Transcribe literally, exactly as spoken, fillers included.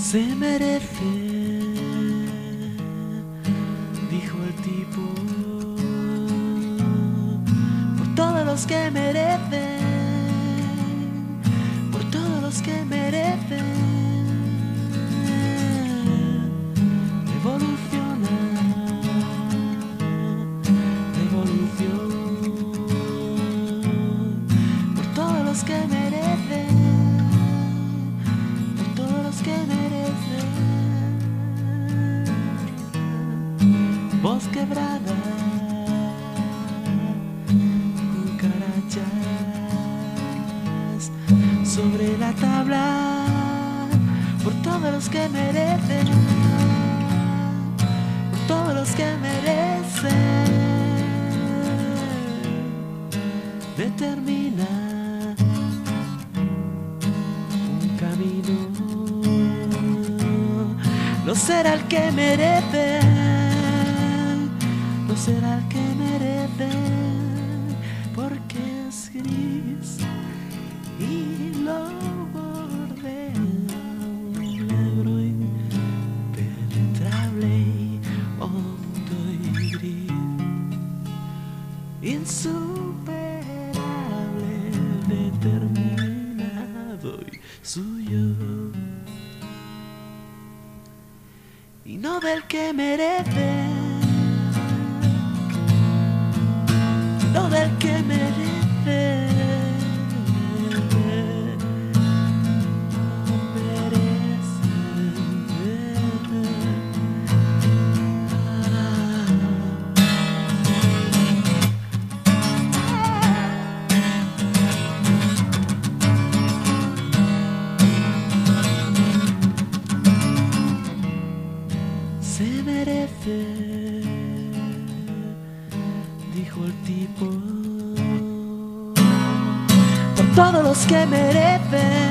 Se merece, dijo el tipo, por todos los que merecen, por todos los que merecen revolucionar, revolución, por todos los que merecen, por todos los que merecen. Voz quebrada, cucarachas sobre la tabla, por todos los que merecen, por todos los que merecen. Determina un camino, no será el que merece, no será el que merece, porque es gris y lo bordea un negro impenetrable, hondo y gris, insuperable, determinado y suyo, y no del que merece, no del que merece, se merece, dijo el tipo, por todos los que merecen,